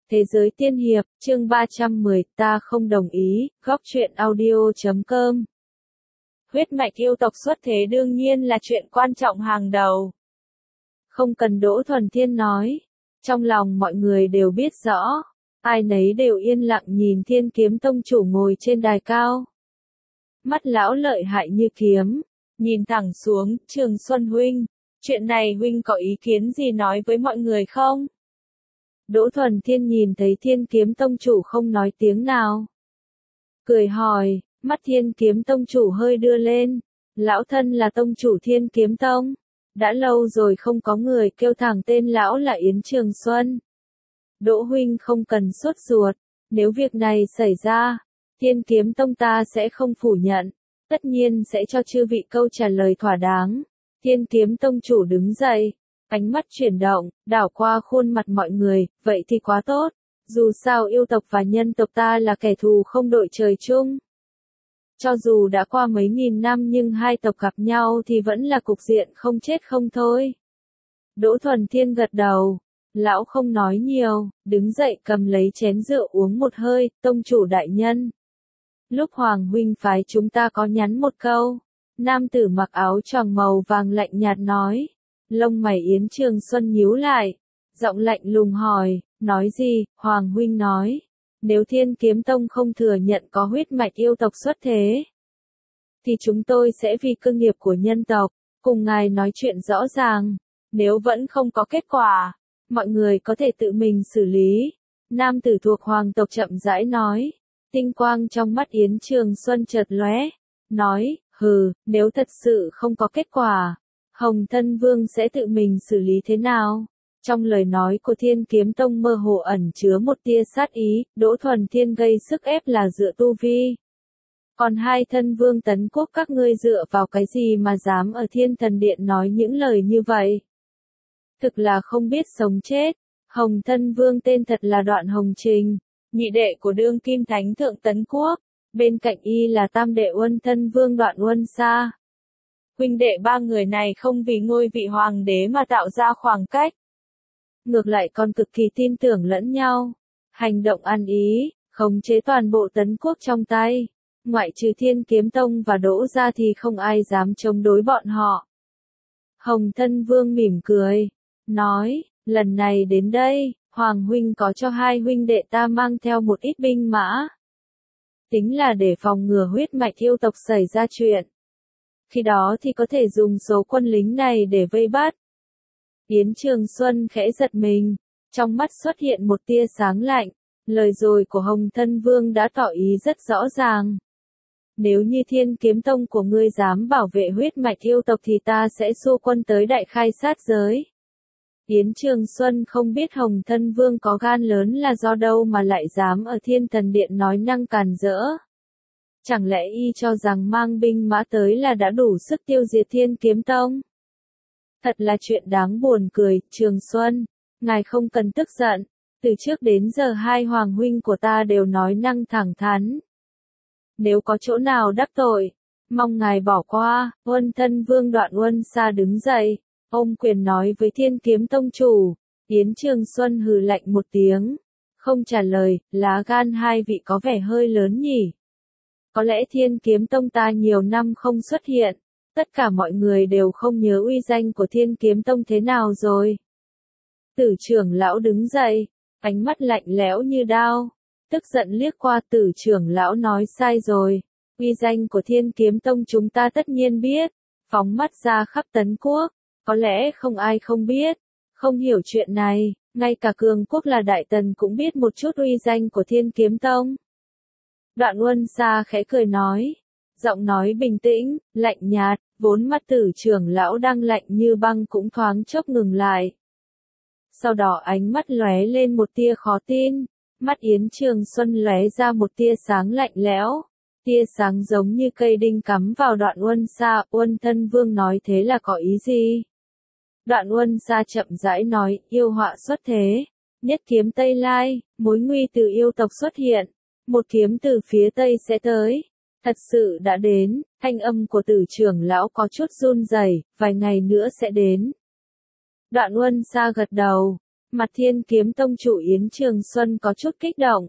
Thế giới tiên hiệp, chương 310, ta không đồng ý, góc truyện audio.com. Huyết mạch yêu tộc xuất thế đương nhiên là chuyện quan trọng hàng đầu. Không cần Đỗ Thuần Thiên nói. Trong lòng mọi người đều biết rõ. Ai nấy đều yên lặng nhìn Thiên Kiếm Tông chủ ngồi trên đài cao. Mắt lão lợi hại như kiếm. Nhìn thẳng xuống, Trường Xuân huynh. Chuyện này huynh có ý kiến gì nói với mọi người không? Đỗ Thuần Thiên nhìn thấy Thiên Kiếm Tông chủ không nói tiếng nào. Cười hỏi, mắt Thiên Kiếm Tông chủ hơi đưa lên. Lão thân là tông chủ Thiên Kiếm Tông. Đã lâu rồi không có người kêu thẳng tên lão là Yến Trường Xuân. Đỗ huynh không cần sốt ruột. Nếu việc này xảy ra, Thiên Kiếm Tông ta sẽ không phủ nhận. Tất nhiên sẽ cho chư vị câu trả lời thỏa đáng. Thiên Kiếm Tông chủ đứng dậy. Ánh mắt chuyển động, đảo qua khuôn mặt mọi người, vậy thì quá tốt. Dù sao yêu tộc và nhân tộc ta là kẻ thù không đội trời chung. Cho dù đã qua mấy nghìn năm nhưng hai tộc gặp nhau thì vẫn là cục diện không chết không thôi. Đỗ Thuần Thiên gật đầu. Lão không nói nhiều, đứng dậy cầm lấy chén rượu uống một hơi, tông chủ đại nhân. Lúc Hoàng huynh phái chúng ta có nhắn một câu. Nam tử mặc áo choàng màu vàng lạnh nhạt nói. Lông mày Yến Trường Xuân nhíu lại, giọng lạnh lùng hỏi, nói gì? Hoàng huynh nói, nếu Thiên Kiếm Tông không thừa nhận có huyết mạch yêu tộc xuất thế, thì chúng tôi sẽ vì cơ nghiệp của nhân tộc, cùng ngài nói chuyện rõ ràng, nếu vẫn không có kết quả, mọi người có thể tự mình xử lý. Nam tử thuộc hoàng tộc chậm rãi nói, tinh quang trong mắt Yến Trường Xuân chợt lóe, nói, hừ, nếu thật sự không có kết quả, Hồng Thân Vương sẽ tự mình xử lý thế nào? Trong lời nói của Thiên Kiếm Tông mơ hồ ẩn chứa một tia sát ý, Đỗ Thuần Thiên gây sức ép là dựa tu vi. Còn hai thân vương tấn quốc các ngươi dựa vào cái gì mà dám ở Thiên Thần Điện nói những lời như vậy? Thực là không biết sống chết. Hồng Thân Vương tên thật là Đoạn Hồng Trình, nhị đệ của đương kim thánh thượng tấn quốc, bên cạnh y là tam đệ Uân Thân Vương Đoạn Uân Sa. Huynh đệ ba người này không vì ngôi vị hoàng đế mà tạo ra khoảng cách. Ngược lại còn cực kỳ tin tưởng lẫn nhau. Hành động ăn ý, khống chế toàn bộ tấn quốc trong tay. Ngoại trừ Thiên Kiếm Tông và Đỗ gia thì không ai dám chống đối bọn họ. Hồng Thân Vương mỉm cười, nói, lần này đến đây, Hoàng huynh có cho hai huynh đệ ta mang theo một ít binh mã. Tính là để phòng ngừa huyết mạch yêu tộc xảy ra chuyện. Khi đó thì có thể dùng số quân lính này để vây bắt. Yến Trường Xuân khẽ giật mình, trong mắt xuất hiện một tia sáng lạnh, lời rồi của Hồng Thân Vương đã tỏ ý rất rõ ràng. Nếu như Thiên Kiếm Tông của ngươi dám bảo vệ huyết mạch yêu tộc thì ta sẽ xua quân tới đại khai sát giới. Yến Trường Xuân không biết Hồng Thân Vương có gan lớn là do đâu mà lại dám ở Thiên Thần Điện nói năng càn rỡ. Chẳng lẽ y cho rằng mang binh mã tới là đã đủ sức tiêu diệt Thiên Kiếm Tông? Thật là chuyện đáng buồn cười, Trường Xuân, ngài không cần tức giận, từ trước đến giờ hai hoàng huynh của ta đều nói năng thẳng thắn. Nếu có chỗ nào đắc tội, mong ngài bỏ qua. Uân Thân Vương Đoạn Uân Sa đứng dậy, ôm quyền nói với Thiên Kiếm Tông chủ. Yến Trường Xuân hừ lạnh một tiếng, không trả lời, lá gan hai vị có vẻ hơi lớn nhỉ. Có lẽ Thiên Kiếm Tông ta nhiều năm không xuất hiện, tất cả mọi người đều không nhớ uy danh của Thiên Kiếm Tông thế nào rồi. Tử trưởng lão đứng dậy, ánh mắt lạnh lẽo như đao, tức giận liếc qua. Tử trưởng lão nói sai rồi, uy danh của Thiên Kiếm Tông chúng ta tất nhiên biết, phóng mắt ra khắp tấn quốc, có lẽ không ai không biết, không hiểu chuyện này, ngay cả cường quốc là Đại Tần cũng biết một chút uy danh của Thiên Kiếm Tông. Đoạn Uân Sa khẽ cười nói, giọng nói bình tĩnh, lạnh nhạt, vốn mắt Tử trưởng lão đang lạnh như băng cũng thoáng chốc ngừng lại. Sau đó ánh mắt lóe lên một tia khó tin, mắt Yến Trường Xuân lóe ra một tia sáng lạnh lẽo, tia sáng giống như cây đinh cắm vào Đoạn Uân Sa. Uân Thân Vương nói thế là có ý gì? Đoạn Uân Sa chậm rãi nói, yêu họa xuất thế, nhất kiếm Tây Lai, mối nguy từ yêu tộc xuất hiện. Một kiếm từ phía Tây sẽ tới. Thật sự đã đến, thanh âm của Tử trưởng lão có chút run rẩy, vài ngày nữa sẽ đến. Đoạn Uân Sa gật đầu, Mặt Thiên Kiếm Tông chủ Yến Trường Xuân có chút kích động.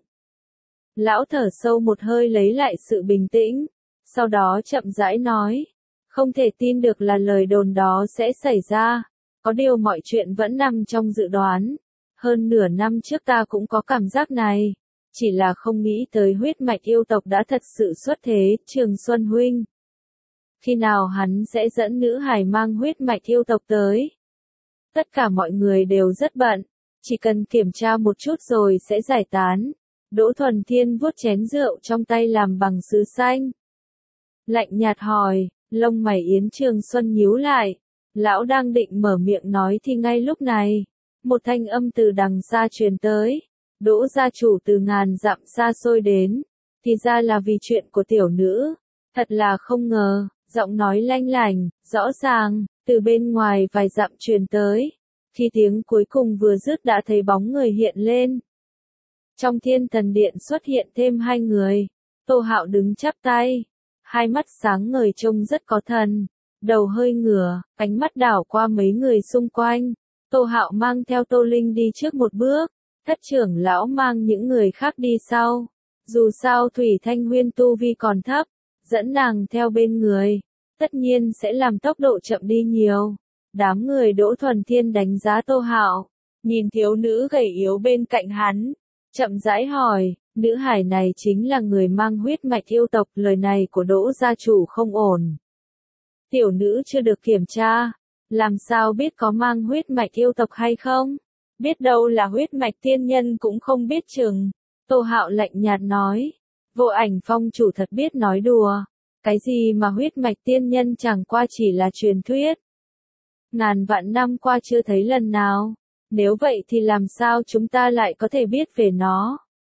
Lão thở sâu một hơi lấy lại sự bình tĩnh, sau đó chậm rãi nói, không thể tin được là lời đồn đó sẽ xảy ra, có điều mọi chuyện vẫn nằm trong dự đoán. Hơn nửa năm trước ta cũng có cảm giác này, chỉ là không nghĩ tới huyết mạch yêu tộc đã thật sự xuất thế. Trường Xuân huynh, khi nào hắn sẽ dẫn nữ hài mang huyết mạch yêu tộc tới? Tất cả mọi người đều rất bận, chỉ cần kiểm tra một chút rồi sẽ giải tán. Đỗ Thuần Thiên vuốt chén rượu trong tay làm bằng sứ xanh, lạnh nhạt hỏi. Lông mày Yến Trường Xuân nhíu lại, lão đang định mở miệng nói thì ngay lúc này, một thanh âm từ đằng xa truyền tới. Đỗ gia chủ từ ngàn dặm xa xôi đến, thì ra là vì chuyện của tiểu nữ, thật là không ngờ. Giọng nói lanh lảnh, rõ ràng, từ bên ngoài vài dặm truyền tới. Khi tiếng cuối cùng vừa dứt đã thấy bóng người hiện lên. Trong Thiên Thần Điện xuất hiện thêm hai người. Tô Hạo đứng chắp tay, hai mắt sáng ngời trông rất có thần, đầu hơi ngửa, ánh mắt đảo qua mấy người xung quanh. Tô Hạo mang theo Tô Linh đi trước một bước, Thất trưởng lão mang những người khác đi sau. Dù sao Thủy Thanh Huyên tu vi còn thấp, dẫn nàng theo bên người, tất nhiên sẽ làm tốc độ chậm đi nhiều. Đám người Đỗ Thuần Thiên đánh giá Tô Hạo, nhìn thiếu nữ gầy yếu bên cạnh hắn, chậm rãi hỏi, nữ hải này chính là người mang huyết mạch yêu tộc, lời này của Đỗ gia chủ không ổn. Tiểu nữ chưa được kiểm tra, làm sao biết có mang huyết mạch yêu tộc hay không? Biết đâu là huyết mạch tiên nhân cũng không biết chừng. Tô Hạo lạnh nhạt nói, Vô Ảnh Phong chủ thật biết nói đùa. Cái gì mà huyết mạch tiên nhân chẳng qua chỉ là truyền thuyết. Ngàn vạn năm qua chưa thấy lần nào. Nếu vậy thì làm sao chúng ta lại có thể biết về nó?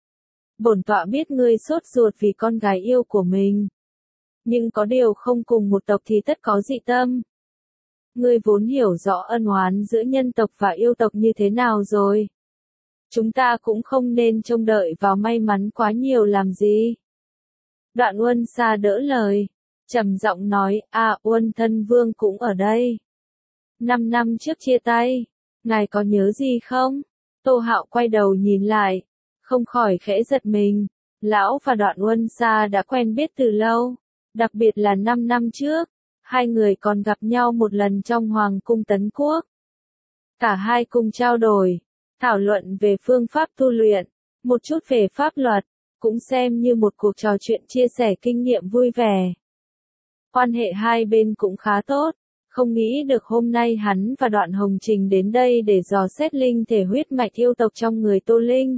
Bổn tọa biết ngươi sốt ruột vì con gái yêu của mình. Nhưng có điều không cùng một tộc thì tất có dị tâm. Ngươi vốn hiểu rõ ân oán giữa nhân tộc và yêu tộc như thế nào rồi. Chúng ta cũng không nên trông đợi vào may mắn quá nhiều làm gì. Đoạn Uân Sa đỡ lời, trầm giọng nói, Uân Thân Vương cũng ở đây. 5 năm trước chia tay, ngài có nhớ gì không? Tô Hạo quay đầu nhìn lại, không khỏi khẽ giật mình. Lão và Đoạn Uân Sa đã quen biết từ lâu, đặc biệt là 5 năm trước, hai người còn gặp nhau một lần trong Hoàng cung Tấn Quốc. Cả hai cùng trao đổi, thảo luận về phương pháp tu luyện, một chút về pháp luật, cũng xem như một cuộc trò chuyện chia sẻ kinh nghiệm vui vẻ. Quan hệ hai bên cũng khá tốt, không nghĩ được hôm nay hắn và Đoạn Hồng Trình đến đây để dò xét linh thể huyết mạch yêu tộc trong người Tô Linh.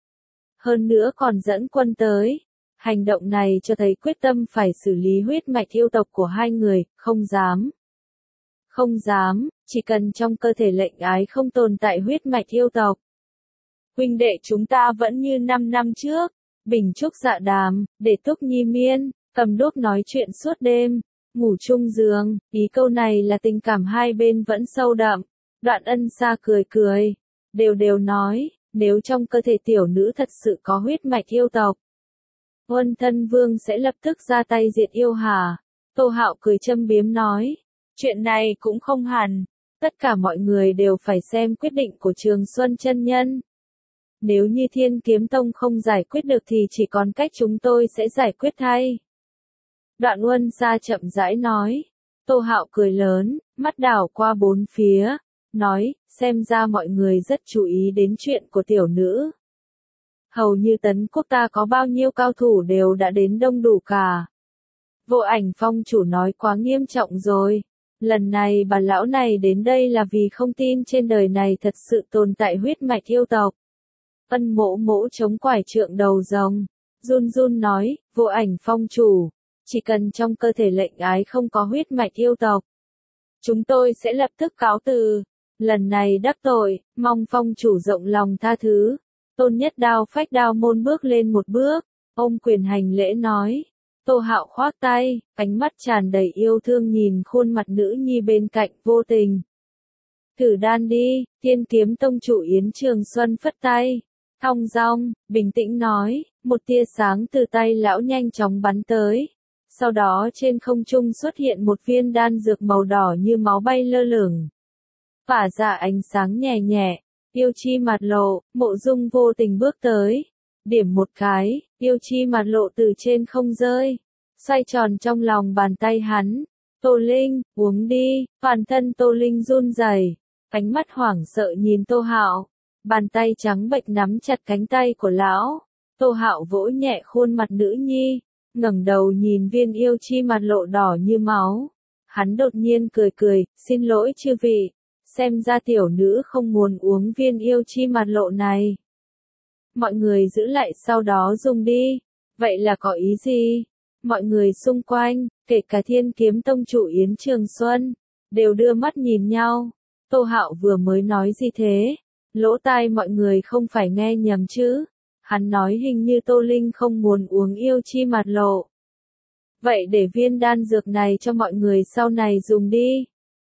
Hơn nữa còn dẫn quân tới. Hành động này cho thấy quyết tâm phải xử lý huyết mạch yêu tộc của hai người, không dám. Không dám, chỉ cần trong cơ thể lệnh ái không tồn tại huyết mạch yêu tộc. Huynh đệ chúng ta vẫn như 5 năm trước, bình trúc dạ đàm, để túc nhi miên, cầm đuốc nói chuyện suốt đêm, ngủ chung giường, ý câu này là tình cảm hai bên vẫn sâu đậm. Đoạn Ân Sa cười cười, đều nói, nếu trong cơ thể tiểu nữ thật sự có huyết mạch yêu tộc, Uân Thân Vương sẽ lập tức ra tay diệt yêu hả? Tô Hạo cười châm biếm nói, chuyện này cũng không hẳn, tất cả mọi người đều phải xem quyết định của Trường Xuân chân nhân. Nếu như Thiên Kiếm Tông không giải quyết được thì chỉ còn cách chúng tôi sẽ giải quyết thay. Đoạn Uân Sa chậm rãi nói. Tô Hạo cười lớn, mắt đảo qua bốn phía, nói, xem ra mọi người rất chú ý đến chuyện của tiểu nữ. Hầu như Tấn Quốc ta có bao nhiêu cao thủ đều đã đến đông đủ cả. Vô Ảnh Phong chủ nói quá nghiêm trọng rồi. Lần này bà lão này đến đây là vì không tin trên đời này thật sự tồn tại huyết mạch yêu tộc. Ân Mỗ Mỗ chống quải trượng đầu rồng, run run nói, Vô Ảnh Phong chủ, chỉ cần trong cơ thể lệnh ái không có huyết mạch yêu tộc, chúng tôi sẽ lập tức cáo từ. Lần này đắc tội, mong phong chủ rộng lòng tha thứ. Tôn Nhất Đao Phách Đao Môn bước lên một bước, ôm quyền hành lễ nói. Tô Hạo khoác tay, ánh mắt tràn đầy yêu thương nhìn khuôn mặt nữ nhi bên cạnh, vô tình. Thử đan đi. Thiên Kiếm Tông chủ Yến Trường Xuân phất tay, thong dong, bình tĩnh nói, một tia sáng từ tay lão nhanh chóng bắn tới. Sau đó trên không trung xuất hiện một viên đan dược màu đỏ như máu bay lơ lửng. Phả ra ánh sáng nhẹ nhẹ, Yêu Chi mặt lộ, Mộ Dung vô tình bước tới. Điểm một cái, Yêu Chi mặt lộ từ trên không rơi. Xoay tròn trong lòng bàn tay hắn. Tô Linh, uống đi, toàn thân Tô Linh run rẩy, ánh mắt hoảng sợ nhìn Tô Hạo. Bàn tay trắng bệch nắm chặt cánh tay của lão. Tô Hạo vỗ nhẹ khuôn mặt nữ nhi, ngẩng đầu nhìn viên Yêu Chi mặt lộ đỏ như máu. Hắn đột nhiên cười cười, xin lỗi chư vị, xem ra tiểu nữ không muốn uống viên Yêu Chi mặt lộ này. Mọi người giữ lại sau đó dùng đi. Vậy là có ý gì? Mọi người xung quanh, kể cả Thiên Kiếm Tông chủ Yến Trường Xuân, đều đưa mắt nhìn nhau. Tô Hạo vừa mới nói gì thế? Lỗ tai mọi người không phải nghe nhầm chứ? Hắn nói hình như Tô Linh không muốn uống Yêu Chi mặt lộ. Vậy để viên đan dược này cho mọi người sau này dùng đi.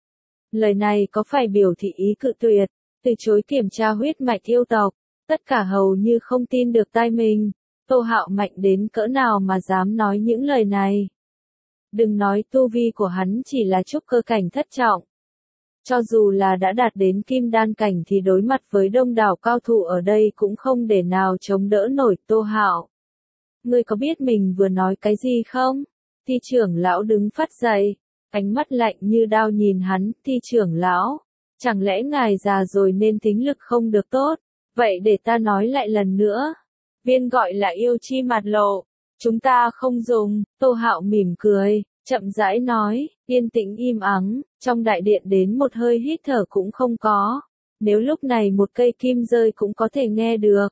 Lời này có phải biểu thị ý cự tuyệt, từ chối kiểm tra huyết mạch yêu tộc? Tất cả hầu như không tin được tai mình. Tô Hạo mạnh đến cỡ nào mà dám nói những lời này. Đừng nói tu vi của hắn chỉ là trúc cơ cảnh thất trọng. Cho dù là đã đạt đến kim đan cảnh thì đối mặt với đông đảo cao thủ ở đây cũng không để nào chống đỡ nổi Tô Hạo. Ngươi có biết mình vừa nói cái gì không? Ti trưởng lão đứng phát dậy, ánh mắt lạnh như đao nhìn hắn. Ti trưởng lão, chẳng lẽ ngài già rồi nên tính lực không được tốt? Vậy để ta nói lại lần nữa. Viên gọi là Yêu Chi mặt lộ, chúng ta không dùng. Tô Hạo mỉm cười, chậm rãi nói, yên tĩnh im ắng, trong đại điện đến một hơi hít thở cũng không có. Nếu lúc này một cây kim rơi cũng có thể nghe được.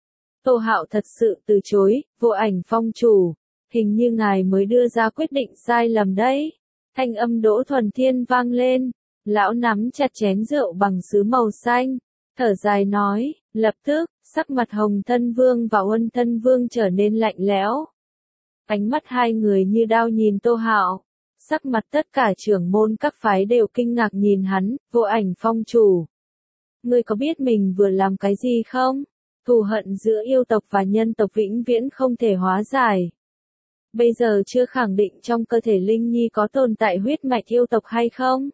Tô Hạo thật sự từ chối. Vô Ảnh Phong chủ, hình như ngài mới đưa ra quyết định sai lầm đấy. Thanh âm Đỗ Thuần Thiên vang lên, lão nắm chặt chén rượu bằng sứ màu xanh, thở dài nói, lập tức, sắc mặt Hồng Thân Vương và Uân Thân Vương trở nên lạnh lẽo. Ánh mắt hai người như đao nhìn Tô Hạo. Sắc mặt tất cả trưởng môn các phái đều kinh ngạc nhìn hắn. Vô Ảnh Phong chủ, ngươi có biết mình vừa làm cái gì không? Thù hận giữa yêu tộc và nhân tộc vĩnh viễn không thể hóa giải. Bây giờ chưa khẳng định trong cơ thể Linh Nhi có tồn tại huyết mạch yêu tộc hay không?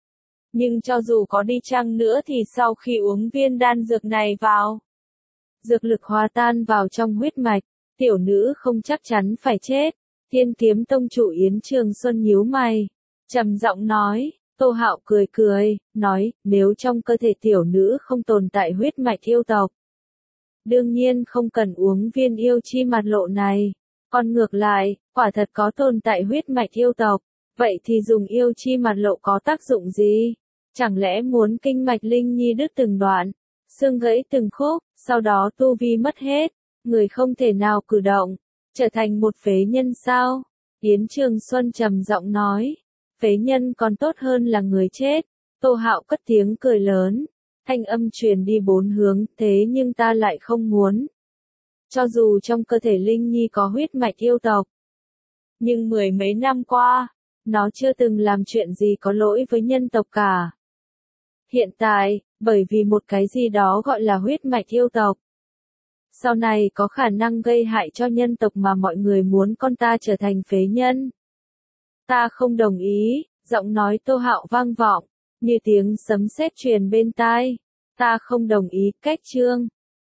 Nhưng cho dù có đi chăng nữa thì sau khi uống viên đan dược này vào, dược lực hòa tan vào trong huyết mạch, tiểu nữ không chắc chắn phải chết. Thiên Kiếm Tông chủ Yến Trường Xuân nhíu mày, trầm giọng nói. Tô Hạo cười cười, nói, nếu trong cơ thể tiểu nữ không tồn tại huyết mạch yêu tộc, đương nhiên không cần uống viên Yêu Chi mặt lộ này. Còn ngược lại, quả thật có tồn tại huyết mạch yêu tộc, vậy thì dùng Yêu Chi mặt lộ có tác dụng gì? Chẳng lẽ muốn kinh mạch Linh Nhi đứt từng đoạn, xương gãy từng khúc, sau đó tu vi mất hết, người không thể nào cử động, trở thành một phế nhân sao? Yến Trường Xuân trầm giọng nói, phế nhân còn tốt hơn là người chết. Tô Hạo cất tiếng cười lớn, thanh âm truyền đi bốn hướng, thế nhưng ta lại không muốn. Cho dù trong cơ thể Linh Nhi có huyết mạch yêu tộc, nhưng mười mấy năm qua, nó chưa từng làm chuyện gì có lỗi với nhân tộc cả. Hiện tại, bởi vì một cái gì đó gọi là huyết mạch yêu tộc, sau này có khả năng gây hại cho nhân tộc mà mọi người muốn con ta trở thành phế nhân. Ta không đồng ý, giọng nói Tô Hạo vang vọng, như tiếng sấm sét truyền bên tai. Ta không đồng ý, cách chương.